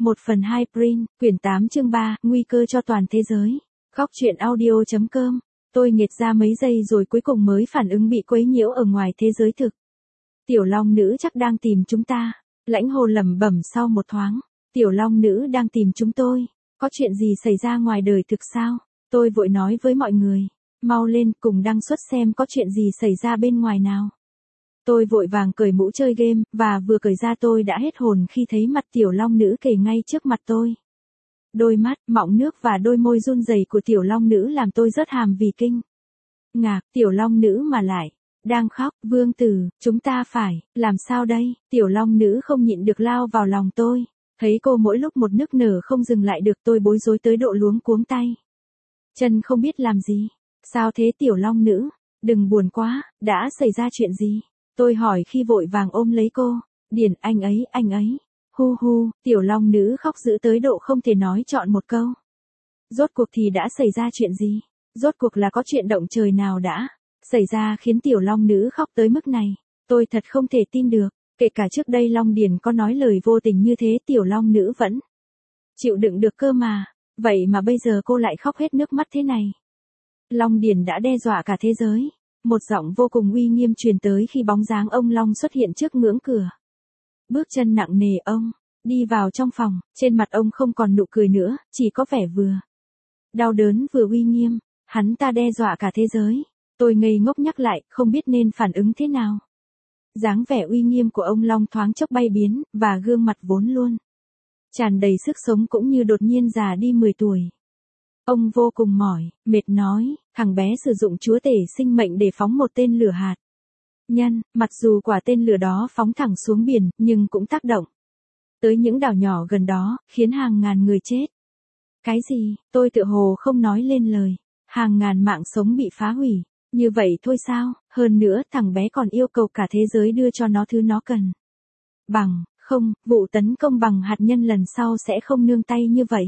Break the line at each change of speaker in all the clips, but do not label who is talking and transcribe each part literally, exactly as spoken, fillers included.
một phần hai Print, quyển tám chương ba, nguy cơ cho toàn thế giới. Góc truyện audio.com. Tôi nghệt ra mấy giây rồi cuối cùng mới phản ứng bị quấy nhiễu ở ngoài thế giới thực. Tiểu Long Nữ chắc đang tìm chúng ta. Lãnh Hồ lẩm bẩm sau một thoáng. Tiểu Long Nữ đang tìm chúng tôi. Có chuyện gì xảy ra ngoài đời thực sao? Tôi vội nói với mọi người. Mau lên cùng đăng xuất xem có chuyện gì xảy ra bên ngoài nào. Tôi vội vàng cởi mũ chơi game, và vừa cởi ra tôi đã hết hồn khi thấy mặt Tiểu Long Nữ kề ngay trước mặt tôi. Đôi mắt, mọng nước và đôi môi run rẩy của Tiểu Long Nữ làm tôi rớt hàm vì kinh ngạc. Tiểu Long Nữ mà lại đang khóc. Vương tử, chúng ta phải làm sao đây? Tiểu Long Nữ không nhịn được lao vào lòng tôi. Thấy cô mỗi lúc một nức nở không dừng lại được, tôi bối rối tới độ luống cuống tay chân không biết làm gì. Sao thế Tiểu Long Nữ? Đừng buồn quá, đã xảy ra chuyện gì? Tôi hỏi khi vội vàng ôm lấy cô. Điền, anh ấy, anh ấy. Hu hu, Tiểu Long Nữ khóc dữ tới độ không thể nói trọn một câu. Rốt cuộc thì đã xảy ra chuyện gì? Rốt cuộc là có chuyện động trời nào đã xảy ra khiến Tiểu Long Nữ khóc tới mức này? Tôi thật không thể tin được. Kể cả trước đây Long Điền có nói lời vô tình như thế, Tiểu Long Nữ vẫn chịu đựng được cơ mà. Vậy mà bây giờ cô lại khóc hết nước mắt thế này. Long Điền đã đe dọa cả thế giới. Một giọng vô cùng uy nghiêm truyền tới khi bóng dáng ông Long xuất hiện trước ngưỡng cửa. Bước chân nặng nề ông đi vào trong phòng, trên mặt ông không còn nụ cười nữa, chỉ có vẻ vừa đau đớn vừa uy nghiêm. Hắn ta đe dọa cả thế giới. Tôi ngây ngốc nhắc lại, không biết nên phản ứng thế nào. Dáng vẻ uy nghiêm của ông Long thoáng chốc bay biến, và gương mặt vốn luôn tràn đầy sức sống cũng như đột nhiên già đi mười tuổi. Ông vô cùng mỏi, mệt nói, thằng bé sử dụng chúa tể sinh mệnh để phóng một tên lửa hạt nhân, mặc dù quả tên lửa đó phóng thẳng xuống biển, nhưng cũng tác động tới những đảo nhỏ gần đó, khiến hàng ngàn người chết. Cái gì? Tôi tựa hồ không nói lên lời. Hàng ngàn mạng sống bị phá hủy. Như vậy thôi sao? Hơn nữa, thằng bé còn yêu cầu cả thế giới đưa cho nó thứ nó cần. Bằng không, vụ tấn công bằng hạt nhân lần sau sẽ không nương tay như vậy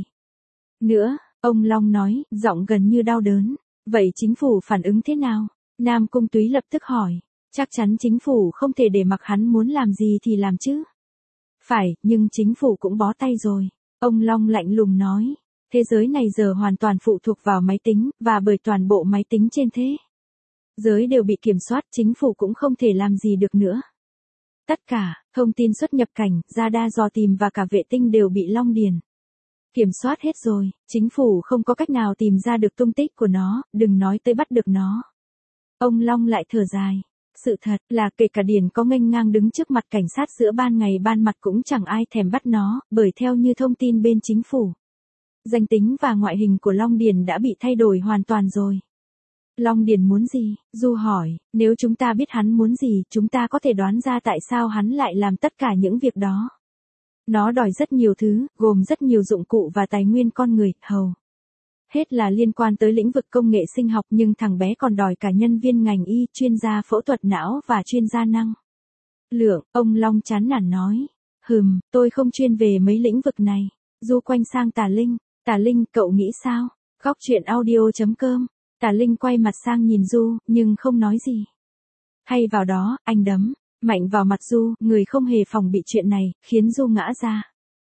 nữa. Ông Long nói, giọng gần như đau đớn. Vậy chính phủ phản ứng thế nào? Nam Cung Túy lập tức hỏi. Chắc chắn chính phủ không thể để mặc hắn muốn làm gì thì làm chứ. Phải, nhưng chính phủ cũng bó tay rồi. Ông Long lạnh lùng nói. Thế giới này giờ hoàn toàn phụ thuộc vào máy tính, và bởi toàn bộ máy tính trên thế giới đều bị kiểm soát, chính phủ cũng không thể làm gì được nữa. Tất cả, thông tin xuất nhập cảnh, radar dò tìm và cả vệ tinh đều bị Long Điền kiểm soát hết rồi. Chính phủ không có cách nào tìm ra được tung tích của nó, đừng nói tới bắt được nó. Ông Long lại thở dài. Sự thật là kể cả Điền có nghênh ngang đứng trước mặt cảnh sát giữa ban ngày ban mặt cũng chẳng ai thèm bắt nó, bởi theo như thông tin bên chính phủ, danh tính và ngoại hình của Long Điền đã bị thay đổi hoàn toàn rồi. Long Điền muốn gì? Du hỏi, nếu chúng ta biết hắn muốn gì, chúng ta có thể đoán ra tại sao hắn lại làm tất cả những việc đó. Nó đòi rất nhiều thứ, gồm rất nhiều dụng cụ và tài nguyên con người, hầu hết là liên quan tới lĩnh vực công nghệ sinh học, nhưng thằng bé còn đòi cả nhân viên ngành y, chuyên gia phẫu thuật não và chuyên gia năng lượng. Ông Long chán nản nói. Hừm, tôi không chuyên về mấy lĩnh vực này. Du quay sang Tà Linh. Tà Linh, cậu nghĩ sao? Góc truyện audio.com. Tà Linh quay mặt sang nhìn Du, nhưng không nói gì. Thay vào đó, anh đấm mạnh vào mặt Du, người không hề phòng bị chuyện này, khiến Du ngã ra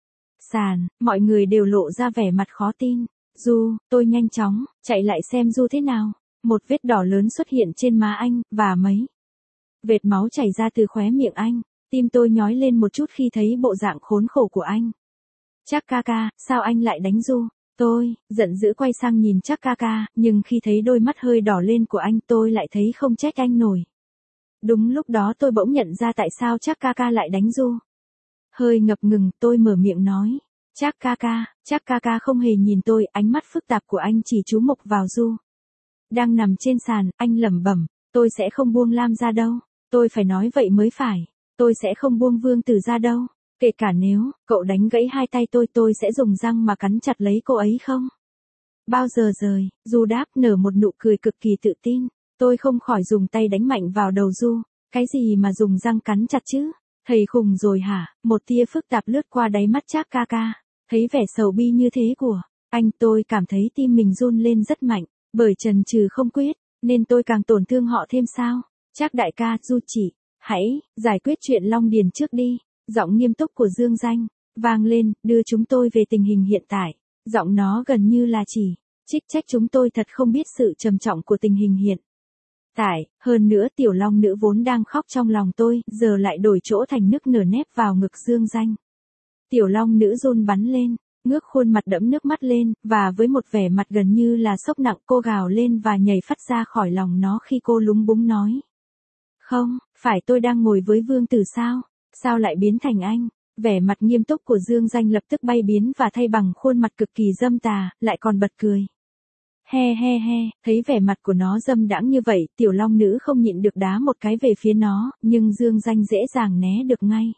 sàn. Mọi người đều lộ ra vẻ mặt khó tin. Du, tôi nhanh chóng chạy lại xem Du thế nào. Một vết đỏ lớn xuất hiện trên má anh, và mấy vệt máu chảy ra từ khóe miệng anh. Tim tôi nhói lên một chút khi thấy bộ dạng khốn khổ của anh. Chắc ca ca, sao anh lại đánh Du? Tôi giận dữ quay sang nhìn Chắc ca ca, nhưng khi thấy đôi mắt hơi đỏ lên của anh, tôi lại thấy không trách anh nổi. Đúng lúc đó tôi bỗng nhận ra tại sao Chắc ca ca lại đánh Du. Hơi ngập ngừng, tôi mở miệng nói. Chắc ca ca, Chắc ca ca không hề nhìn tôi, ánh mắt phức tạp của anh chỉ chú mục vào Du đang nằm trên sàn. Anh lẩm bẩm, tôi sẽ không buông Lam ra đâu. Tôi phải nói vậy mới phải. Tôi sẽ không buông Vương Tử ra đâu. Kể cả nếu cậu đánh gãy hai tay tôi, tôi sẽ dùng răng mà cắn chặt lấy cô ấy không bao giờ rời. Du đáp, nở một nụ cười cực kỳ tự tin. Tôi không khỏi dùng tay đánh mạnh vào đầu Du. Cái gì mà dùng răng cắn chặt chứ? Thầy khùng rồi hả? Một tia phức tạp lướt qua đáy mắt Trác ca ca. Thấy vẻ sầu bi như thế của anh, tôi cảm thấy tim mình run lên rất mạnh. Bởi chần chừ không quyết, nên tôi càng tổn thương họ thêm sao? Trác đại ca, Du chỉ hãy giải quyết chuyện Long Điền trước đi. Giọng nghiêm túc của Dương Danh vang lên, đưa chúng tôi về tình hình hiện tại. Giọng nó gần như là chỉ trích trách chúng tôi thật không biết sự trầm trọng của tình hình hiện tại, hơn nữa tiểu long nữ vốn đang khóc trong lòng tôi, giờ lại đổi chỗ thành nức nở nép vào ngực Dương Danh. Tiểu long nữ run bắn lên, ngước khuôn mặt đẫm nước mắt lên, và với một vẻ mặt gần như là sốc nặng cô gào lên và nhảy phắt ra khỏi lòng nó khi cô lúng búng nói. Không, phải tôi đang ngồi với Vương Tử sao? Sao lại biến thành anh? Vẻ mặt nghiêm túc của Dương Danh lập tức bay biến và thay bằng khuôn mặt cực kỳ dâm tà, lại còn bật cười. He he he, thấy vẻ mặt của nó dâm đãng như vậy, tiểu long nữ không nhịn được đá một cái về phía nó, nhưng Dương Danh dễ dàng né được ngay.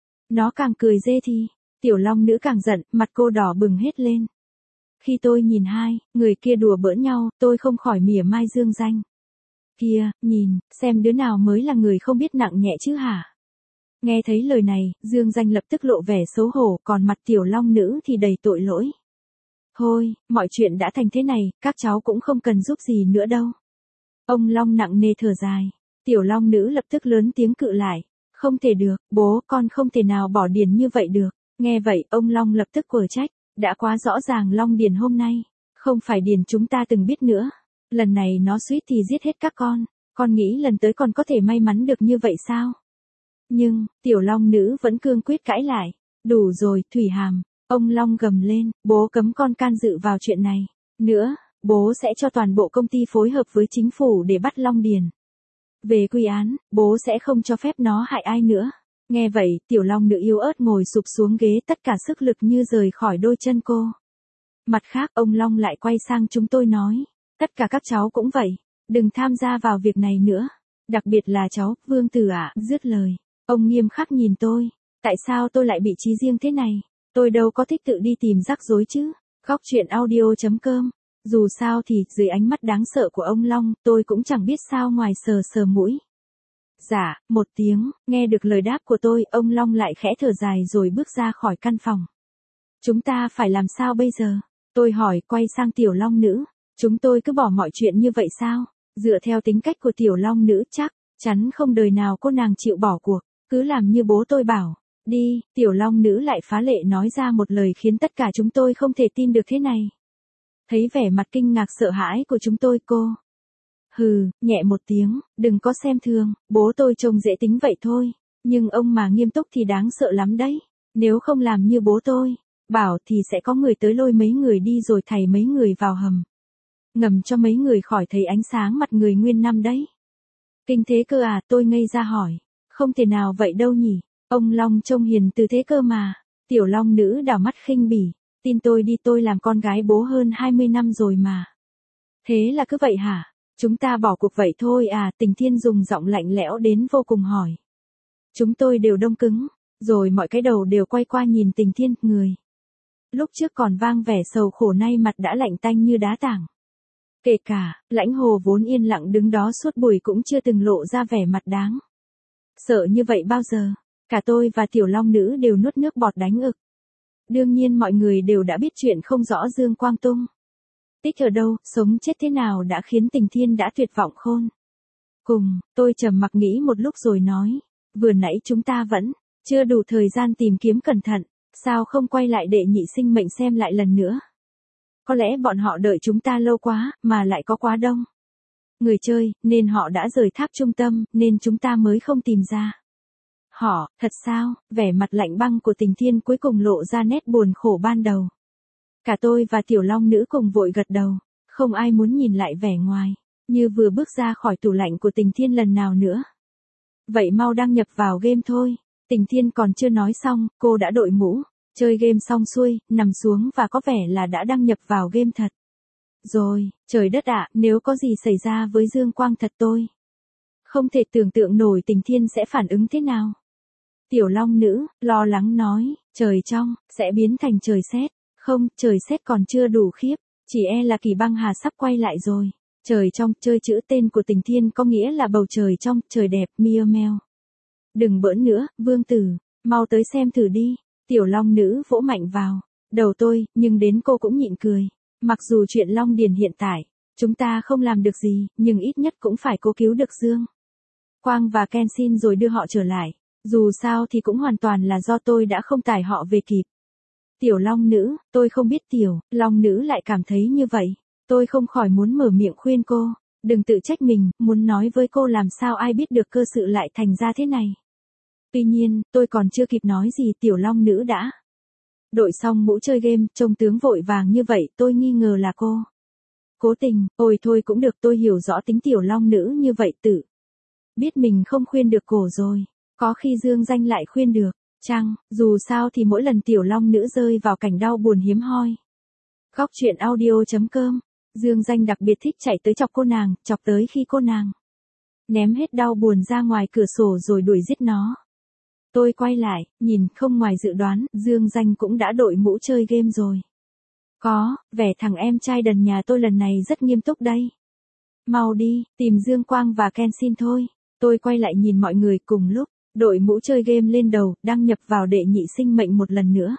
Nó càng cười dê thì, tiểu long nữ càng giận, mặt cô đỏ bừng hết lên. Khi tôi nhìn hai người kia đùa bỡn nhau, tôi không khỏi mỉa mai Dương Danh. Kìa, nhìn, xem đứa nào mới là người không biết nặng nhẹ chứ hả? Nghe thấy lời này, Dương Danh lập tức lộ vẻ xấu hổ, còn mặt tiểu long nữ thì đầy tội lỗi. Thôi, mọi chuyện đã thành thế này, các cháu cũng không cần giúp gì nữa đâu. Ông Long nặng nề thở dài. Tiểu long nữ lập tức lớn tiếng cự lại. Không thể được, bố con không thể nào bỏ Điền như vậy được. Nghe vậy, ông Long lập tức quở trách. Đã quá rõ ràng Long Điền hôm nay. Không phải Điền chúng ta từng biết nữa. Lần này nó suýt thì giết hết các con. Con nghĩ lần tới còn có thể may mắn được như vậy sao? Nhưng, tiểu long nữ vẫn cương quyết cãi lại. Đủ rồi, Thủy Hàm. Ông Long gầm lên, bố cấm con can dự vào chuyện này. Nữa, bố sẽ cho toàn bộ công ty phối hợp với chính phủ để bắt Long Điền. Về quy án, bố sẽ không cho phép nó hại ai nữa. Nghe vậy, tiểu long nữ yếu ớt ngồi sụp xuống ghế, tất cả sức lực như rời khỏi đôi chân cô. Mặt khác, ông Long lại quay sang chúng tôi nói, tất cả các cháu cũng vậy, đừng tham gia vào việc này nữa. Đặc biệt là cháu, Vương Tử ạ, dứt lời. Ông nghiêm khắc nhìn tôi, tại sao tôi lại bị trí riêng thế này? Tôi đâu có thích tự đi tìm rắc rối chứ. Góc truyện audio chấm com. Dù sao thì, dưới ánh mắt đáng sợ của ông Long, tôi cũng chẳng biết sao ngoài sờ sờ mũi. Dạ, một tiếng, nghe được lời đáp của tôi, ông Long lại khẽ thở dài rồi bước ra khỏi căn phòng. Chúng ta phải làm sao bây giờ? Tôi hỏi, quay sang tiểu long nữ. Chúng tôi cứ bỏ mọi chuyện như vậy sao? Dựa theo tính cách của tiểu long nữ chắc chắn không đời nào cô nàng chịu bỏ cuộc. Cứ làm như bố tôi bảo. Đi, tiểu long nữ lại phá lệ nói ra một lời khiến tất cả chúng tôi không thể tin được thế này. Thấy vẻ mặt kinh ngạc sợ hãi của chúng tôi, cô hừ, nhẹ một tiếng, đừng có xem thường, bố tôi trông dễ tính vậy thôi, nhưng ông mà nghiêm túc thì đáng sợ lắm đấy. Nếu không làm như bố tôi bảo thì sẽ có người tới lôi mấy người đi rồi thảy mấy người vào hầm, ngầm cho mấy người khỏi thấy ánh sáng mặt người nguyên năm đấy. Kinh thế cơ à? Tôi ngây ra hỏi. Không thể nào vậy đâu nhỉ. Ông Long trông hiền từ thế cơ mà. Tiểu long nữ đảo mắt khinh bỉ. Tin tôi đi, tôi làm con gái bố hơn hai mươi năm rồi mà. Thế là cứ vậy hả? Chúng ta bỏ cuộc vậy thôi à? Tình Thiên dùng giọng lạnh lẽo đến vô cùng hỏi. Chúng tôi đều đông cứng, rồi mọi cái đầu đều quay qua nhìn Tình Thiên, người lúc trước còn vang vẻ sầu khổ nay mặt đã lạnh tanh như đá tảng. Kể cả, Lãnh Hồ vốn yên lặng đứng đó suốt buổi cũng chưa từng lộ ra vẻ mặt đáng sợ như vậy bao giờ. Cả tôi và tiểu long nữ đều nuốt nước bọt đánh ực. Đương nhiên mọi người đều đã biết chuyện không rõ Dương Quang Tung tích ở đâu, sống chết thế nào đã khiến Tình Thiên đã tuyệt vọng khôn cùng. Tôi trầm mặc nghĩ một lúc rồi nói, vừa nãy chúng ta vẫn chưa đủ thời gian tìm kiếm cẩn thận, sao không quay lại đệ nhị sinh mệnh xem lại lần nữa? Có lẽ bọn họ đợi chúng ta lâu quá, mà lại có quá đông người chơi, nên họ đã rời tháp trung tâm, nên chúng ta mới không tìm ra họ. Thật sao? Vẻ mặt lạnh băng của Tình Thiên cuối cùng lộ ra nét buồn khổ ban đầu. Cả tôi và tiểu long nữ cùng vội gật đầu, không ai muốn nhìn lại vẻ ngoài như vừa bước ra khỏi tủ lạnh của Tình Thiên lần nào nữa. Vậy mau đăng nhập vào game thôi. Tình Thiên còn chưa nói xong, cô đã đội mũ, chơi game xong xuôi, nằm xuống và có vẻ là đã đăng nhập vào game thật. Rồi, trời đất ạ, nếu có gì xảy ra với Dương Quang thật tôi không thể tưởng tượng nổi Tình Thiên sẽ phản ứng thế nào. Tiểu long nữ, lo lắng nói, trời trong, sẽ biến thành trời sét. Không, trời sét còn chưa đủ khiếp, chỉ e là Kỳ Băng Hà sắp quay lại rồi. Trời trong, chơi chữ tên của Tình Thiên có nghĩa là bầu trời trong, trời đẹp, Mia Mèo. Đừng bỡn nữa, Vương Tử, mau tới xem thử đi. Tiểu long nữ vỗ mạnh vào đầu tôi, nhưng đến cô cũng nhịn cười. Mặc dù chuyện Long Điền hiện tại, chúng ta không làm được gì, nhưng ít nhất cũng phải cố cứu được Dương Quang và Kenshin rồi đưa họ trở lại. Dù sao thì cũng hoàn toàn là do tôi đã không tải họ về kịp. Tiểu long nữ, tôi không biết tiểu, long nữ lại cảm thấy như vậy. Tôi không khỏi muốn mở miệng khuyên cô, đừng tự trách mình, muốn nói với cô làm sao ai biết được cơ sự lại thành ra thế này. Tuy nhiên, tôi còn chưa kịp nói gì tiểu long nữ đã đội xong mũ chơi game, trông tướng vội vàng như vậy, tôi nghi ngờ là cô cố tình. Ôi thôi cũng được, tôi hiểu rõ tính tiểu long nữ như vậy, tự biết mình không khuyên được cổ rồi, có khi Dương Danh lại khuyên được, chăng, dù sao thì mỗi lần tiểu long nữ rơi vào cảnh đau buồn hiếm hoi. Góc truyện audio.com, Dương Danh đặc biệt thích chạy tới chọc cô nàng, chọc tới khi cô nàng ném hết đau buồn ra ngoài cửa sổ rồi đuổi giết nó. Tôi quay lại, nhìn, không ngoài dự đoán, Dương Danh cũng đã đội mũ chơi game rồi. Có, vẻ thằng em trai đần nhà tôi lần này rất nghiêm túc đây. Mau đi, tìm Dương Quang và Kenshin thôi. Tôi quay lại nhìn mọi người cùng lúc, đội mũ chơi game lên đầu, đăng nhập vào đệ nhị sinh mệnh một lần nữa.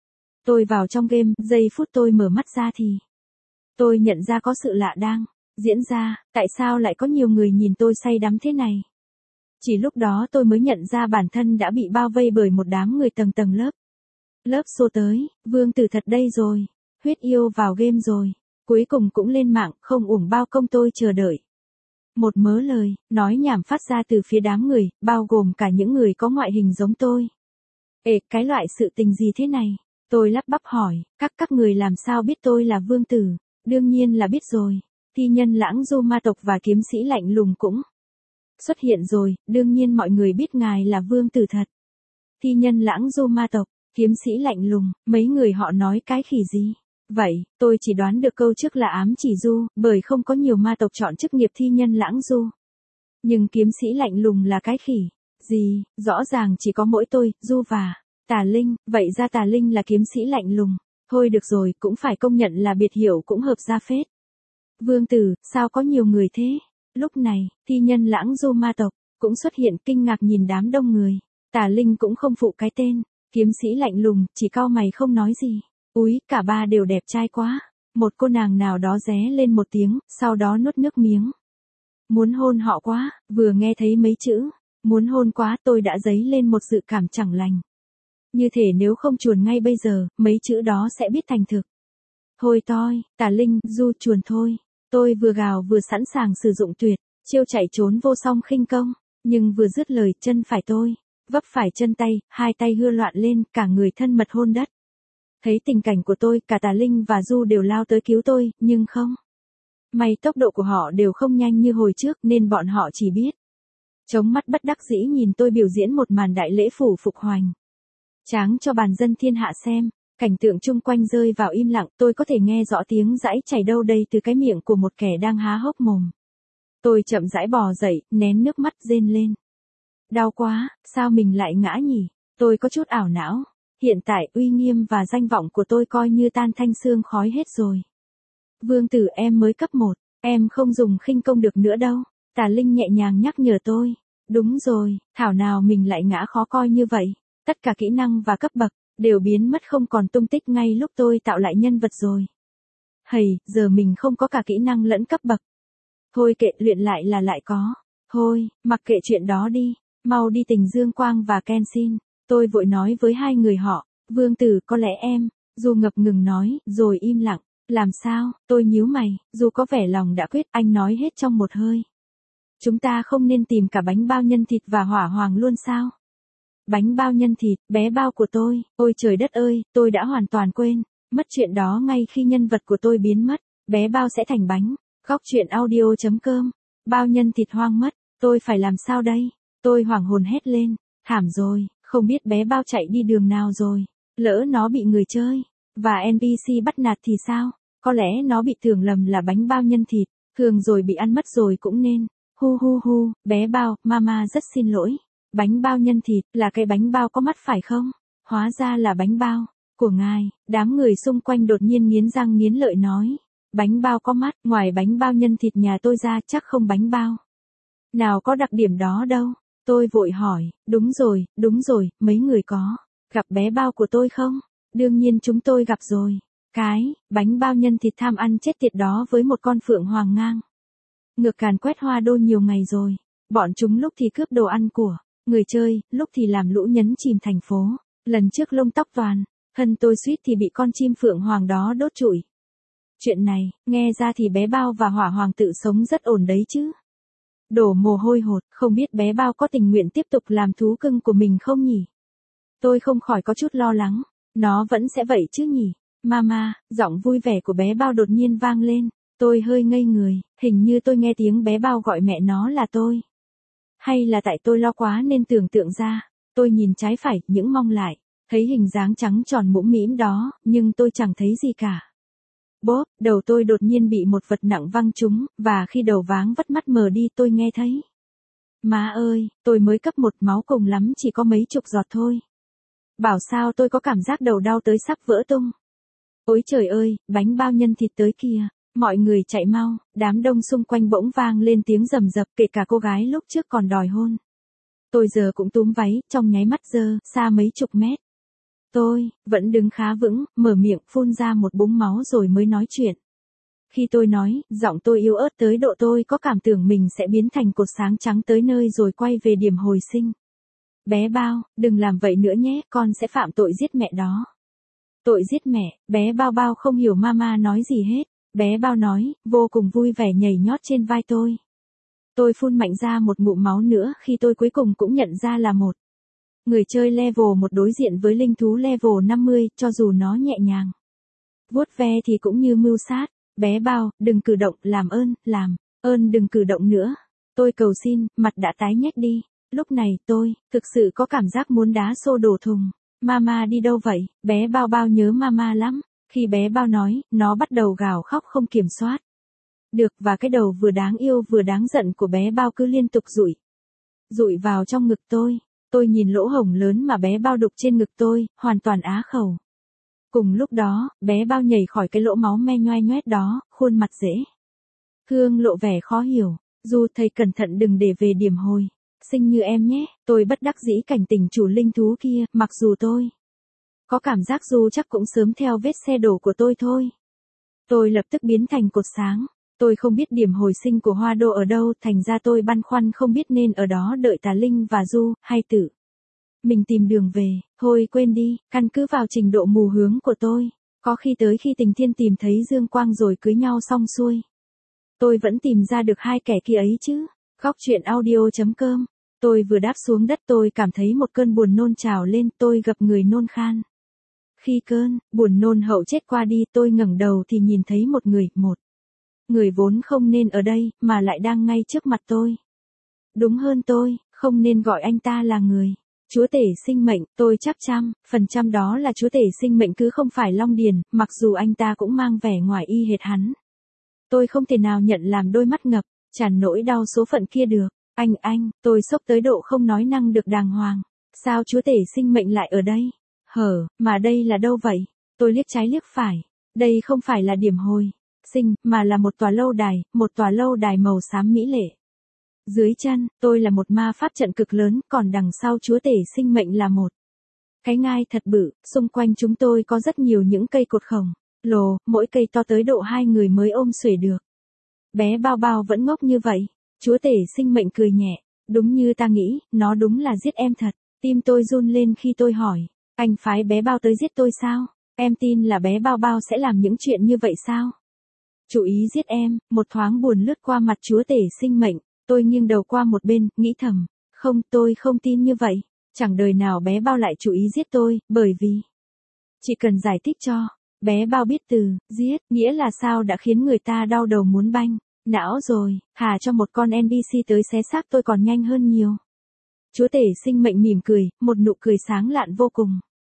Tôi vào trong game, giây phút tôi mở mắt ra thì tôi nhận ra có sự lạ đang diễn ra, tại sao lại có nhiều người nhìn tôi say đắm thế này. Chỉ lúc đó tôi mới nhận ra bản thân đã bị bao vây bởi một đám người tầng tầng lớp. Lớp xô tới, vương tử thật đây rồi, huyết yêu vào game rồi, cuối cùng cũng lên mạng, không uổng bao công tôi chờ đợi. Một mớ lời, nói nhảm phát ra từ phía đám người, bao gồm cả những người có ngoại hình giống tôi. Ê, cái loại sự tình gì thế này? Tôi lắp bắp hỏi, các các người làm sao biết tôi là vương tử? Đương nhiên là biết rồi. Thi nhân lãng du ma tộc và kiếm sĩ lạnh lùng cũng xuất hiện rồi, đương nhiên mọi người biết ngài là vương tử thật. Thi nhân lãng du ma tộc, kiếm sĩ lạnh lùng, mấy người họ nói cái khỉ gì? Vậy, tôi chỉ đoán được câu trước là ám chỉ du, bởi không có nhiều ma tộc chọn chức nghiệp thi nhân lãng du. Nhưng kiếm sĩ lạnh lùng là cái khỉ gì? Rõ ràng chỉ có mỗi tôi, du và Tà Linh, vậy ra Tà Linh là kiếm sĩ lạnh lùng. Thôi được rồi, cũng phải công nhận là biệt hiệu cũng hợp ra phết. Vương tử, sao có nhiều người thế? Lúc này, thi nhân lãng du ma tộc cũng xuất hiện, kinh ngạc nhìn đám đông người. Tà Linh cũng không phụ cái tên, kiếm sĩ lạnh lùng, chỉ cau mày không nói gì. Úi, cả ba đều đẹp trai quá. Một cô nàng nào đó ré lên một tiếng, sau đó nuốt nước miếng. Muốn hôn họ quá, vừa nghe thấy mấy chữ muốn hôn quá tôi đã dấy lên một dự cảm chẳng lành. Như thể nếu không chuồn ngay bây giờ, mấy chữ đó sẽ biết thành thực. Thôi toi, Tà Linh, du chuồn thôi. Tôi vừa gào vừa sẵn sàng sử dụng tuyệt chiêu chạy trốn vô song khinh công, nhưng vừa dứt lời, chân phải tôi vấp phải chân tay, hai tay hưa loạn lên, cả người thân mật hôn đất. Thấy tình cảnh của tôi, cả Tà Linh và Du đều lao tới cứu tôi, nhưng không. May tốc độ của họ đều không nhanh như hồi trước nên bọn họ chỉ biết chống mắt bất đắc dĩ nhìn tôi biểu diễn một màn đại lễ phủ phục hoành tráng cho bàn dân thiên hạ xem. Cảnh tượng chung quanh rơi vào im lặng, tôi có thể nghe rõ tiếng dãi chảy đâu đây từ cái miệng của một kẻ đang há hốc mồm. Tôi chậm rãi bò dậy, nén nước mắt rên lên. Đau quá, sao mình lại ngã nhỉ? Tôi có chút ảo não. Hiện tại uy nghiêm và danh vọng của tôi coi như tan thanh xương khói hết rồi. Vương tử, em mới cấp một, em không dùng khinh công được nữa đâu. Tà Linh nhẹ nhàng nhắc nhở tôi. Đúng rồi, thảo nào mình lại ngã khó coi như vậy. Tất cả kỹ năng và cấp bậc đều biến mất không còn tung tích ngay lúc tôi tạo lại nhân vật rồi. Hầy, giờ mình không có cả kỹ năng lẫn cấp bậc. Thôi kệ, luyện lại là lại có. Thôi, mặc kệ chuyện đó đi, mau đi tìm Dương Quang và Kenshin. Tôi vội nói với hai người họ, vương tử, có lẽ em, dù ngập ngừng nói, rồi im lặng. Làm sao? Tôi nhíu mày, dù có vẻ lòng đã quyết, anh nói hết trong một hơi. Chúng ta không nên tìm cả bánh bao nhân thịt và hỏa hoàng luôn sao? Bánh bao nhân thịt, bé bao của tôi, ôi trời đất ơi, tôi đã hoàn toàn quên mất chuyện đó ngay khi nhân vật của tôi biến mất, bé bao sẽ thành bánh. Góc truyện audio.com, bao nhân thịt hoang mất, tôi phải làm sao đây? Tôi hoảng hồn hét lên, thảm rồi, không biết bé bao chạy đi đường nào rồi, lỡ nó bị người chơi và en pê xê bắt nạt thì sao? Có lẽ nó bị tưởng lầm là bánh bao nhân thịt, thường rồi bị ăn mất rồi cũng nên. Hu hu hu, bé bao, mama rất xin lỗi. Bánh bao nhân thịt, là cái bánh bao có mắt phải không? Hóa ra là bánh bao của ngài. Đám người xung quanh đột nhiên nghiến răng nghiến lợi nói. Bánh bao có mắt, ngoài bánh bao nhân thịt nhà tôi ra chắc không bánh bao nào có đặc điểm đó đâu. Tôi vội hỏi, đúng rồi, đúng rồi, mấy người có gặp bé bao của tôi không? Đương nhiên chúng tôi gặp rồi. Cái, bánh bao nhân thịt tham ăn chết tiệt đó với một con phượng hoàng ngang ngược càn quét hoa đô nhiều ngày rồi. Bọn chúng lúc thì cướp đồ ăn của người chơi, lúc thì làm lũ nhấn chìm thành phố. Lần trước lông tóc toàn Thân tôi suýt thì bị con chim phượng hoàng đó đốt trụi. Chuyện này, nghe ra thì bé Bao và Hỏa Hoàng tự sống rất ổn đấy chứ. Đổ mồ hôi hột, không biết bé Bao có tình nguyện tiếp tục làm thú cưng của mình không nhỉ? Tôi không khỏi có chút lo lắng, nó vẫn sẽ vậy chứ nhỉ? Mama, giọng vui vẻ của bé Bao đột nhiên vang lên, tôi hơi ngây người, hình như tôi nghe tiếng bé Bao gọi mẹ nó là tôi. Hay là tại tôi lo quá nên tưởng tượng ra, tôi nhìn trái phải, những mong lại, thấy hình dáng trắng tròn mũm mĩm đó, nhưng tôi chẳng thấy gì cả. Bốp, đầu tôi đột nhiên bị một vật nặng văng trúng, và khi đầu váng vất mắt mờ đi tôi nghe thấy. Má ơi, tôi mới cấp một, máu cùng lắm chỉ có mấy chục giọt thôi. Bảo sao tôi có cảm giác đầu đau tới sắp vỡ tung. Ôi trời ơi, bánh bao nhân thịt tới kìa, mọi người chạy mau, đám đông xung quanh bỗng vang lên tiếng rầm rập, kể cả cô gái lúc trước còn đòi hôn. Tôi giờ cũng túm váy, trong nháy mắt giơ, xa mấy chục mét. Tôi, vẫn đứng khá vững, mở miệng phun ra một búng máu rồi mới nói chuyện. Khi tôi nói, giọng tôi yếu ớt tới độ tôi có cảm tưởng mình sẽ biến thành cột sáng trắng tới nơi rồi quay về điểm hồi sinh. Bé Bao, đừng làm vậy nữa nhé, con sẽ phạm tội giết mẹ đó. Tội giết mẹ, bé Bao Bao không hiểu mama nói gì hết. Bé Bao nói, vô cùng vui vẻ nhảy nhót trên vai tôi. Tôi phun mạnh ra một ngụm máu nữa khi tôi cuối cùng cũng nhận ra là một người chơi level một đối diện với linh thú level năm mươi, cho dù nó nhẹ nhàng. Vuốt ve thì cũng như mưu sát. Bé Bao, đừng cử động, làm ơn, làm ơn đừng cử động nữa. Tôi cầu xin, mặt đã tái nhếch đi. Lúc này tôi, thực sự có cảm giác muốn đá xô đổ thùng. Mama đi đâu vậy? Bé Bao Bao nhớ mama lắm. Khi bé Bao nói, nó bắt đầu gào khóc không kiểm soát được, và cái đầu vừa đáng yêu vừa đáng giận của bé Bao cứ liên tục dụi. Dụi vào trong ngực tôi. Tôi nhìn lỗ hổng lớn mà bé Bao đục trên ngực tôi, hoàn toàn á khẩu. Cùng lúc đó, bé Bao nhảy khỏi cái lỗ máu me nhoe nhoét đó, khuôn mặt dễ thương lộ vẻ khó hiểu. Du thầy cẩn thận đừng để về điểm hồi sinh như em nhé. Tôi bất đắc dĩ cảnh tỉnh chủ linh thú kia, mặc dù tôi có cảm giác Du chắc cũng sớm theo vết xe đổ của tôi thôi. Tôi lập tức biến thành cột sáng. Tôi không biết điểm hồi sinh của Hoa Đô ở đâu, thành ra tôi băn khoăn không biết nên ở đó đợi Tà Linh và Du, hay tự mình tìm đường về. Thôi quên đi, căn cứ vào trình độ mù hướng của tôi, có khi tới khi Tình Thiên tìm thấy Dương Quang rồi cưới nhau xong xuôi, tôi vẫn tìm ra được hai kẻ kia ấy chứ. Góc truyện audio chấm com. Tôi vừa đáp xuống đất tôi cảm thấy một cơn buồn nôn trào lên, tôi gập người nôn khan. Khi cơn buồn nôn hậu chết qua đi, tôi ngẩng đầu thì nhìn thấy một người, một người vốn không nên ở đây, mà lại đang ngay trước mặt tôi. Đúng hơn tôi, không nên gọi anh ta là người. Chúa tể sinh mệnh, tôi chắc trăm, phần trăm đó là chúa tể sinh mệnh cứ không phải Long Điền, mặc dù anh ta cũng mang vẻ ngoài y hệt hắn. Tôi không thể nào nhận làm đôi mắt ngập, tràn nỗi đau số phận kia được. Anh anh, tôi sốc tới độ không nói năng được đàng hoàng. Sao chúa tể sinh mệnh lại ở đây? Hở, mà đây là đâu vậy? Tôi liếc trái liếc phải. Đây không phải là điểm hồi sinh, mà là một tòa lâu đài, một tòa lâu đài màu xám mỹ lệ. Dưới chân, tôi là một ma pháp trận cực lớn, còn đằng sau chúa tể sinh mệnh là một cái ngai thật bự, xung quanh chúng tôi có rất nhiều những cây cột khổng lồ, mỗi cây to tới độ hai người mới ôm xuể được. Bé Bao Bao vẫn ngốc như vậy. Chúa tể sinh mệnh cười nhẹ, đúng như ta nghĩ, nó đúng là giết em thật. Tim tôi run lên khi tôi hỏi, anh phái bé Bao tới giết tôi sao? Em tin là bé Bao Bao sẽ làm những chuyện như vậy sao? Chủ ý giết em, một thoáng buồn lướt qua mặt chúa tể sinh mệnh, tôi nghiêng đầu qua một bên, nghĩ thầm, không, tôi không tin như vậy. Chẳng đời nào bé Bao lại chủ ý giết tôi, bởi vì chỉ cần giải thích cho bé Bao biết từ giết nghĩa là sao đã khiến người ta đau đầu muốn banh não rồi, thà cho một con en pê xê tới xé xác tôi còn nhanh hơn nhiều. Chúa tể sinh mệnh mỉm cười, một nụ cười sáng lạn vô cùng.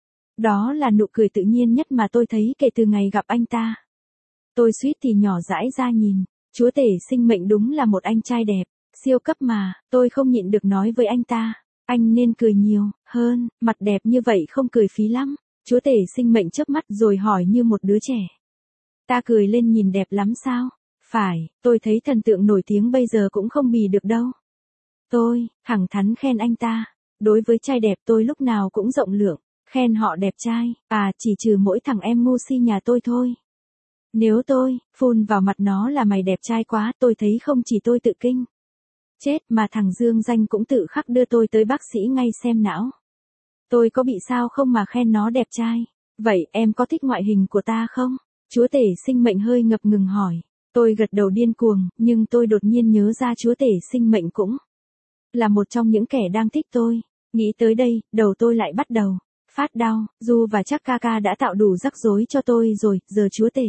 Đó là nụ cười tự nhiên nhất mà tôi thấy kể từ ngày gặp anh ta. Tôi suýt thì nhỏ dãi ra nhìn, chúa tể sinh mệnh đúng là một anh trai đẹp, siêu cấp mà. Tôi không nhịn được nói với anh ta, anh nên cười nhiều hơn, mặt đẹp như vậy không cười phí lắm. Chúa tể sinh mệnh chớp mắt rồi hỏi như một đứa trẻ, ta cười lên nhìn đẹp lắm sao? Phải, tôi thấy thần tượng nổi tiếng bây giờ cũng không bì được đâu. Tôi, thẳng thắn khen anh ta. Đối với trai đẹp tôi lúc nào cũng rộng lượng, khen họ đẹp trai, à chỉ trừ mỗi thằng em ngu si nhà tôi thôi. Nếu tôi, phun vào mặt nó là mày đẹp trai quá, tôi thấy không chỉ tôi tự kinh chết mà thằng Dương Danh cũng tự khắc đưa tôi tới bác sĩ ngay xem não. Tôi có bị sao không mà khen nó đẹp trai. Vậy em có thích ngoại hình của ta không? Chúa tể sinh mệnh hơi ngập ngừng hỏi. Tôi gật đầu điên cuồng, nhưng tôi đột nhiên nhớ ra chúa tể sinh mệnh cũng là một trong những kẻ đang thích tôi. Nghĩ tới đây, đầu tôi lại bắt đầu phát đau. Du và chắc ca ca đã tạo đủ rắc rối cho tôi rồi, giờ chúa tể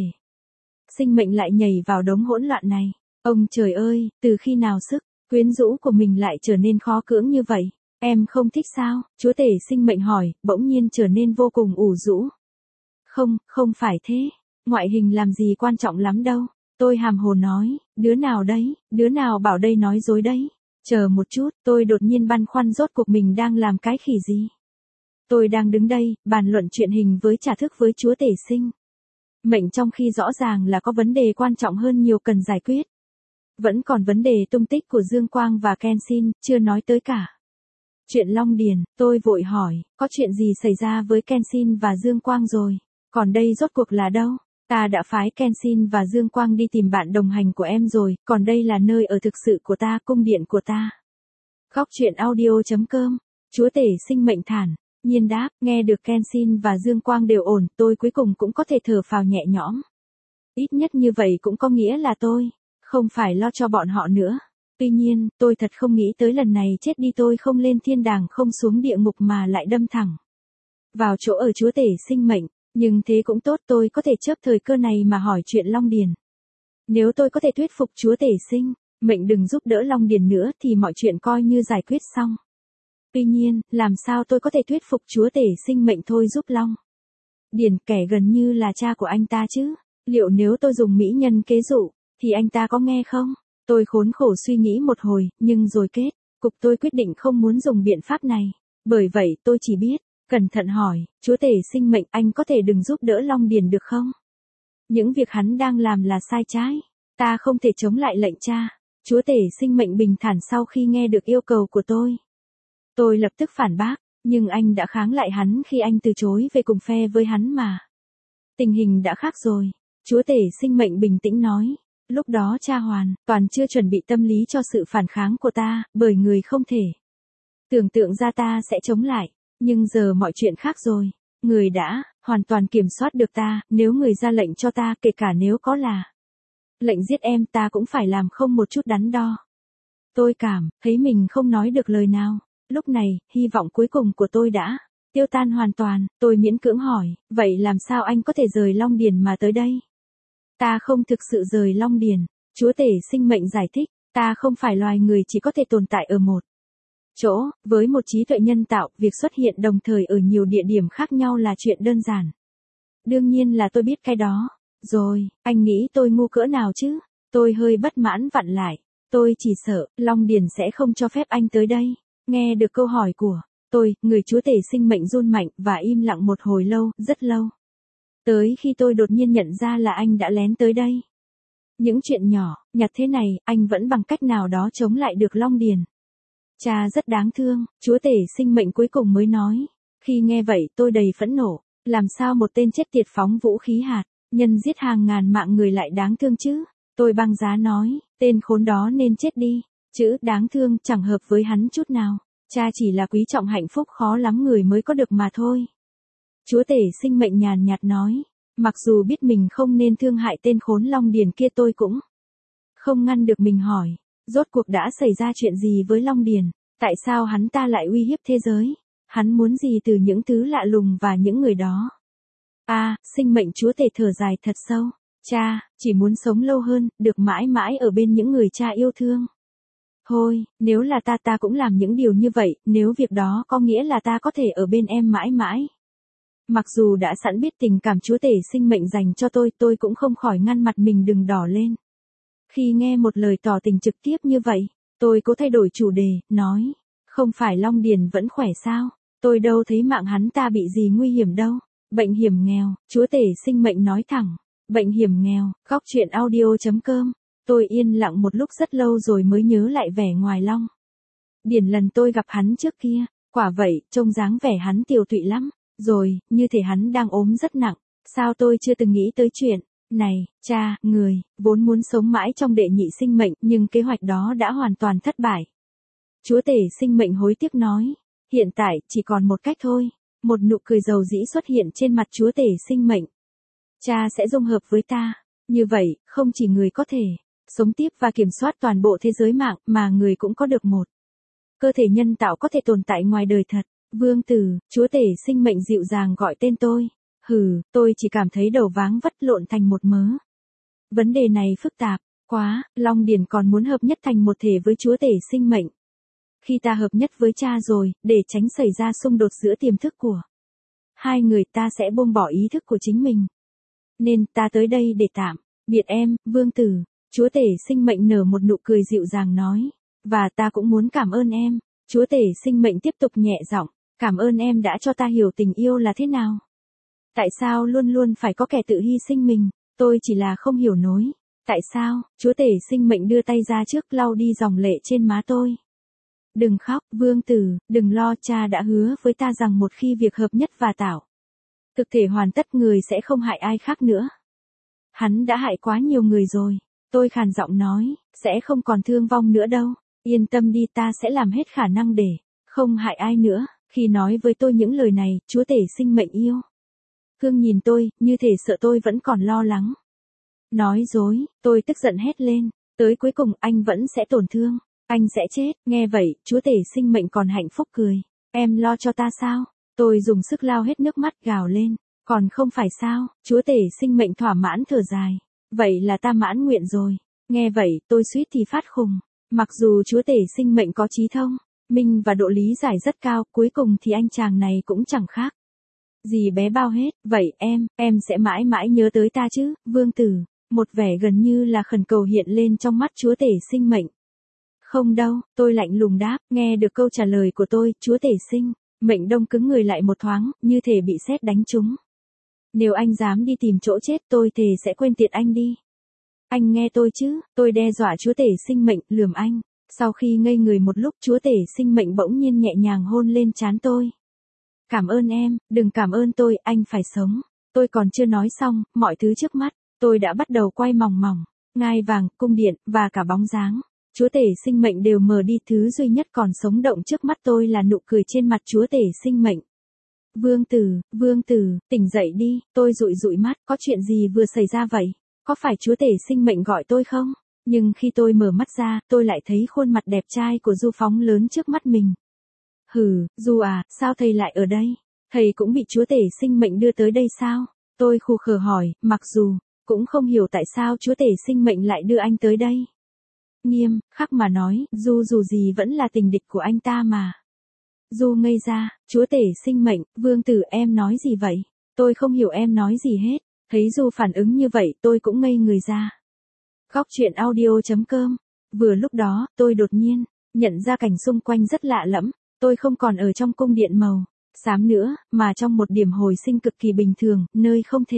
sinh mệnh lại nhảy vào đống hỗn loạn này. Ông trời ơi, từ khi nào sức quyến rũ của mình lại trở nên khó cưỡng như vậy? Em không thích sao? Chúa tể sinh mệnh hỏi, bỗng nhiên trở nên vô cùng ủ rũ. Không, không phải thế. Ngoại hình làm gì quan trọng lắm đâu. Tôi hàm hồ nói, đứa nào đấy, đứa nào bảo đây nói dối đấy. Chờ một chút, tôi đột nhiên băn khoăn rốt cuộc mình đang làm cái khỉ gì. Tôi đang đứng đây, bàn luận chuyện hình với trả thức với chúa tể sinh mệnh trong khi rõ ràng là có vấn đề quan trọng hơn nhiều cần giải quyết. Vẫn còn vấn đề tung tích của Dương Quang và Kenshin, chưa nói tới cả chuyện Long Điền. Tôi vội hỏi, có chuyện gì xảy ra với Kenshin và Dương Quang rồi? Còn đây rốt cuộc là đâu? Ta đã phái Kenshin và Dương Quang đi tìm bạn đồng hành của em rồi, còn đây là nơi ở thực sự của ta, cung điện của ta. Góc truyện audio chấm com. Chúa tể sinh mệnh thản nhiên đáp, nghe được Kenshin và Dương Quang đều ổn, tôi cuối cùng cũng có thể thở phào nhẹ nhõm. Ít nhất như vậy cũng có nghĩa là tôi không phải lo cho bọn họ nữa. Tuy nhiên, tôi thật không nghĩ tới lần này chết đi tôi không lên thiên đàng không xuống địa ngục mà lại đâm thẳng vào chỗ ở chúa tể sinh mệnh. Nhưng thế cũng tốt, tôi có thể chớp thời cơ này mà hỏi chuyện Long Điền. Nếu tôi có thể thuyết phục chúa tể sinh mệnh đừng giúp đỡ Long Điền nữa thì mọi chuyện coi như giải quyết xong. Tuy nhiên, làm sao tôi có thể thuyết phục chúa tể sinh mệnh thôi giúp Long Điền, kẻ gần như là cha của anh ta chứ? Liệu nếu tôi dùng mỹ nhân kế dụ, thì anh ta có nghe không? Tôi khốn khổ suy nghĩ một hồi, nhưng rồi kết cục tôi quyết định không muốn dùng biện pháp này. Bởi vậy tôi chỉ biết cẩn thận hỏi, chúa tể sinh mệnh, anh có thể đừng giúp đỡ Long Điền được không? Những việc hắn đang làm là sai trái. Ta không thể chống lại lệnh cha. Chúa tể sinh mệnh bình thản sau khi nghe được yêu cầu của tôi. Tôi lập tức phản bác, nhưng anh đã kháng lại hắn khi anh từ chối về cùng phe với hắn mà. Tình hình đã khác rồi. Chúa tể sinh mệnh bình tĩnh nói. Lúc đó cha hoàn toàn chưa chuẩn bị tâm lý cho sự phản kháng của ta, bởi người không thể tưởng tượng ra ta sẽ chống lại. Nhưng giờ mọi chuyện khác rồi. Người đã hoàn toàn kiểm soát được ta, nếu người ra lệnh cho ta, kể cả nếu có là lệnh giết em, ta cũng phải làm không một chút đắn đo. Tôi cảm thấy mình không nói được lời nào. Lúc này, hy vọng cuối cùng của tôi đã tiêu tan hoàn toàn. Tôi miễn cưỡng hỏi, vậy làm sao anh có thể rời Long Điền mà tới đây? Ta không thực sự rời Long Điền. Chúa tể sinh mệnh giải thích, ta không phải loài người chỉ có thể tồn tại ở một chỗ. Với một trí tuệ nhân tạo, việc xuất hiện đồng thời ở nhiều địa điểm khác nhau là chuyện đơn giản. Đương nhiên là tôi biết cái đó. Rồi, anh nghĩ tôi ngu cỡ nào chứ? Tôi hơi bất mãn vặn lại. Tôi chỉ sợ, Long Điền sẽ không cho phép anh tới đây. Nghe được câu hỏi của tôi, người chúa tể sinh mệnh run mạnh và im lặng một hồi lâu, rất lâu. Tới khi tôi đột nhiên nhận ra là anh đã lén tới đây. Những chuyện nhỏ, nhặt thế này, anh vẫn bằng cách nào đó chống lại được Long Điền. Cha rất đáng thương, chúa tể sinh mệnh cuối cùng mới nói. Khi nghe vậy tôi đầy phẫn nộ. Làm sao một tên chết tiệt phóng vũ khí hạt, nhân giết hàng ngàn mạng người lại đáng thương chứ? Tôi băng giá nói, tên khốn đó nên chết đi. Chữ đáng thương chẳng hợp với hắn chút nào. Cha chỉ là quý trọng hạnh phúc khó lắm người mới có được mà thôi. Chúa tể sinh mệnh nhàn nhạt nói. Mặc dù biết mình không nên thương hại tên khốn Long Điền kia, tôi cũng không ngăn được mình hỏi. Rốt cuộc đã xảy ra chuyện gì với Long Điền? Tại sao hắn ta lại uy hiếp thế giới? Hắn muốn gì từ những thứ lạ lùng và những người đó? À, sinh mệnh chúa tể thở dài thật sâu. Cha, chỉ muốn sống lâu hơn, được mãi mãi ở bên những người cha yêu thương. Thôi, nếu là ta ta cũng làm những điều như vậy, nếu việc đó có nghĩa là ta có thể ở bên em mãi mãi. Mặc dù đã sẵn biết tình cảm chúa tể sinh mệnh dành cho tôi, tôi cũng không khỏi ngăn mặt mình đừng đỏ lên. Khi nghe một lời tỏ tình trực tiếp như vậy, tôi cố thay đổi chủ đề, nói, không phải Long Điền vẫn khỏe sao? Tôi đâu thấy mạng hắn ta bị gì nguy hiểm đâu. Bệnh hiểm nghèo, chúa tể sinh mệnh nói thẳng. Bệnh hiểm nghèo, góc truyện audio chấm com. Tôi yên lặng một lúc rất lâu rồi mới nhớ lại vẻ ngoài Long Điền lần tôi gặp hắn trước kia. Quả vậy, trông dáng vẻ hắn tiều tụy lắm. Rồi, như thể hắn đang ốm rất nặng. Sao tôi chưa từng nghĩ tới chuyện này? Cha, người vốn muốn sống mãi trong đệ nhị sinh mệnh, nhưng kế hoạch đó đã hoàn toàn thất bại. Chúa tể sinh mệnh hối tiếc nói. Hiện tại, chỉ còn một cách thôi. Một nụ cười dầu dĩ xuất hiện trên mặt chúa tể sinh mệnh. Cha sẽ dung hợp với ta. Như vậy, không chỉ người có thể sống tiếp và kiểm soát toàn bộ thế giới mạng, mà người cũng có được một cơ thể nhân tạo có thể tồn tại ngoài đời thật. Vương tử, chúa tể sinh mệnh dịu dàng gọi tên tôi. Hừ, tôi chỉ cảm thấy đầu váng vất lộn thành một mớ. Vấn đề này phức tạp quá, Long Điền còn muốn hợp nhất thành một thể với chúa tể sinh mệnh. Khi ta hợp nhất với cha rồi, để tránh xảy ra xung đột giữa tiềm thức của hai người, ta sẽ buông bỏ ý thức của chính mình. Nên ta tới đây để tạm biệt em, vương tử. Chúa tể sinh mệnh nở một nụ cười dịu dàng nói. Và ta cũng muốn cảm ơn em. Chúa tể sinh mệnh tiếp tục nhẹ giọng. Cảm ơn em đã cho ta hiểu tình yêu là thế nào. Tại sao luôn luôn phải có kẻ tự hy sinh mình? Tôi chỉ là không hiểu nổi. Tại sao? Chúa tể sinh mệnh đưa tay ra trước lau đi dòng lệ trên má tôi. Đừng khóc, vương tử, đừng lo, cha đã hứa với ta rằng một khi việc hợp nhất và tạo thực thể hoàn tất, người sẽ không hại ai khác nữa. Hắn đã hại quá nhiều người rồi. Tôi khàn giọng nói, sẽ không còn thương vong nữa đâu. Yên tâm đi, ta sẽ làm hết khả năng để không hại ai nữa. Khi nói với tôi những lời này, chúa tể sinh mệnh yêu thương nhìn tôi, như thể sợ tôi vẫn còn lo lắng. Nói dối, tôi tức giận hét lên. Tới cuối cùng anh vẫn sẽ tổn thương. Anh sẽ chết. Nghe vậy, chúa tể sinh mệnh còn hạnh phúc cười. Em lo cho ta sao? Tôi dùng sức lau hết nước mắt gào lên. Còn không phải sao? Chúa tể sinh mệnh thỏa mãn thở dài. Vậy là ta mãn nguyện rồi. Nghe vậy, tôi suýt thì phát khùng. Mặc dù chúa tể sinh mệnh có trí thông minh và độ lý giải rất cao, cuối cùng thì anh chàng này cũng chẳng khác gì bé bao hết. Vậy em, em sẽ mãi mãi nhớ tới ta chứ, vương tử? Một vẻ gần như là khẩn cầu hiện lên trong mắt chúa tể sinh mệnh. Không đâu, tôi lạnh lùng đáp. Nghe được câu trả lời của tôi, chúa tể sinh mệnh đông cứng người lại một thoáng, như thể bị sét đánh trúng. Nếu anh dám đi tìm chỗ chết, tôi thề sẽ quên tiệt anh đi. Anh nghe tôi chứ? Tôi đe dọa chúa tể sinh mệnh, lườm anh. Sau khi ngây người một lúc, chúa tể sinh mệnh bỗng nhiên nhẹ nhàng hôn lên trán tôi. Cảm ơn em, đừng cảm ơn tôi, anh phải sống. Tôi còn chưa nói xong, mọi thứ trước mắt tôi đã bắt đầu quay mòng mòng. Ngai vàng, cung điện, và cả bóng dáng chúa tể sinh mệnh đều mờ đi, thứ duy nhất còn sống động trước mắt tôi là nụ cười trên mặt chúa tể sinh mệnh. Vương tử, vương tử, tỉnh dậy đi. Tôi dụi dụi mắt, có chuyện gì vừa xảy ra vậy? Có phải chúa tể sinh mệnh gọi tôi không? Nhưng khi tôi mở mắt ra, tôi lại thấy khuôn mặt đẹp trai của Du phóng lớn trước mắt mình. Hừ, Du à, sao thầy lại ở đây? Thầy cũng bị chúa tể sinh mệnh đưa tới đây sao? Tôi khù khờ hỏi, mặc dù cũng không hiểu tại sao chúa tể sinh mệnh lại đưa anh tới đây. Nghiêm khắc mà nói, Du dù gì vẫn là tình địch của anh ta mà. Du ngây ra. Chúa tể sinh mệnh, vương tử, em nói gì vậy? Tôi không hiểu em nói gì hết. Thấy Du phản ứng như vậy, tôi cũng ngây người ra. Góc truyện audio chấm com. Vừa lúc đó, tôi đột nhiên nhận ra cảnh xung quanh rất lạ lẫm. Tôi không còn ở trong cung điện màu xám nữa, mà trong một điểm hồi sinh cực kỳ bình thường, nơi không thể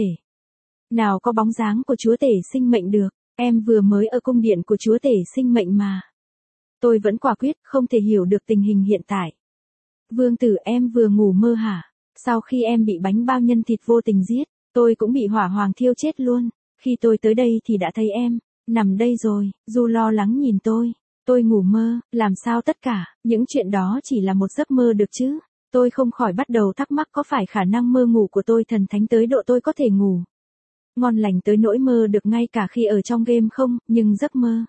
nào có bóng dáng của chúa tể sinh mệnh được. Em vừa mới ở cung điện của chúa tể sinh mệnh mà. Tôi vẫn quả quyết không thể hiểu được tình hình hiện tại. Vương tử, em vừa ngủ mơ hả? Sau khi em bị bánh bao nhân thịt vô tình giết, tôi cũng bị hỏa hoàng thiêu chết luôn. Khi tôi tới đây thì đã thấy em nằm đây rồi. Du lo lắng nhìn tôi. Tôi ngủ mơ, làm sao tất cả những chuyện đó chỉ là một giấc mơ được chứ? Tôi không khỏi bắt đầu thắc mắc có phải khả năng mơ ngủ của tôi thần thánh tới độ tôi có thể ngủ ngon lành tới nỗi mơ được ngay cả khi ở trong game không, nhưng giấc mơ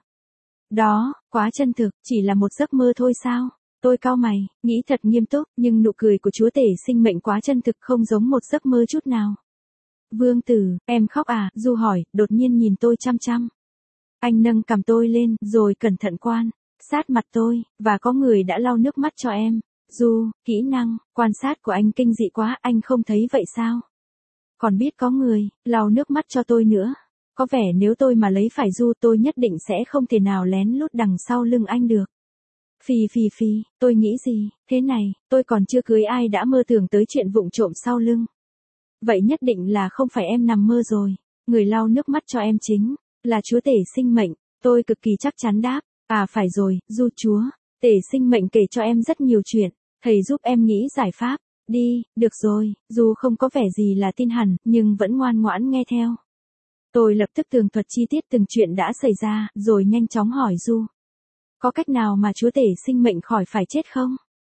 đó, quá chân thực, chỉ là một giấc mơ thôi sao? Tôi cau mày, nghĩ thật nghiêm túc, nhưng nụ cười của chúa tể sinh mệnh quá chân thực, không giống một giấc mơ chút nào. Vương tử, em khóc à? Du hỏi, đột nhiên nhìn tôi chăm chăm. Anh nâng cằm tôi lên, rồi cẩn thận quan sát mặt tôi, và có người đã lau nước mắt cho em. Du, kỹ năng quan sát của anh kinh dị quá, anh không thấy vậy sao? Còn biết có người lau nước mắt cho tôi nữa. Có vẻ nếu tôi mà lấy phải Du, tôi nhất định sẽ không thể nào lén lút đằng sau lưng anh được. Phì phì phì, tôi nghĩ gì? Thế này, tôi còn chưa cưới ai đã mơ tưởng tới chuyện vụng trộm sau lưng. Vậy nhất định là không phải em nằm mơ rồi. Người lau nước mắt cho em chính là chúa tể sinh mệnh. Tôi cực kỳ chắc chắn đáp. À phải rồi, Du chúa tể sinh mệnh kể cho em rất nhiều chuyện. Thầy giúp em nghĩ giải pháp. Đi, được rồi. Dù không có vẻ gì là tin hẳn, nhưng vẫn ngoan ngoãn nghe theo. Tôi lập tức tường thuật chi tiết từng chuyện đã xảy ra, rồi nhanh chóng hỏi Du. Có cách nào mà chúa tể sinh mệnh khỏi phải chết không?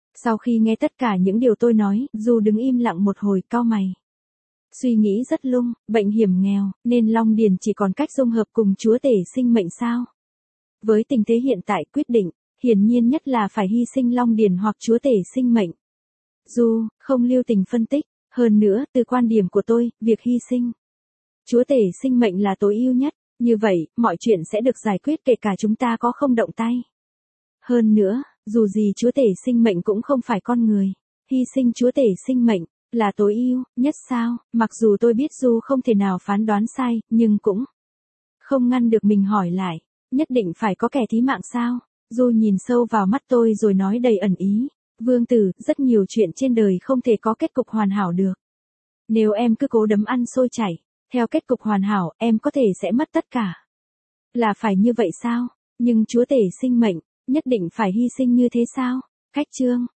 Sau khi nghe tất cả những điều tôi nói, Du đứng im lặng một hồi, cau mày. Suy nghĩ rất lung, bệnh hiểm nghèo, nên Long Điền chỉ còn cách dung hợp cùng chúa tể sinh mệnh sao? Với tình thế hiện tại, quyết định, hiển nhiên nhất là phải hy sinh Long Điền hoặc chúa tể sinh mệnh. Du, không lưu tình phân tích, hơn nữa, từ quan điểm của tôi, việc hy sinh chúa tể sinh mệnh là tối ưu nhất, như vậy, mọi chuyện sẽ được giải quyết kể cả chúng ta có không động tay. Hơn nữa, dù gì chúa tể sinh mệnh cũng không phải con người, hy sinh chúa tể sinh mệnh là tối ưu nhất sao? Mặc dù tôi biết Du không thể nào phán đoán sai, nhưng cũng không ngăn được mình hỏi lại, nhất định phải có kẻ thí mạng sao? Du nhìn sâu vào mắt tôi rồi nói đầy ẩn ý, Vương Tử, rất nhiều chuyện trên đời không thể có kết cục hoàn hảo được. Nếu em cứ cố đấm ăn xôi chảy, theo kết cục hoàn hảo, em có thể sẽ mất tất cả. Là phải như vậy sao? Nhưng chúa tể sinh mệnh, nhất định phải hy sinh như thế sao? Khách chương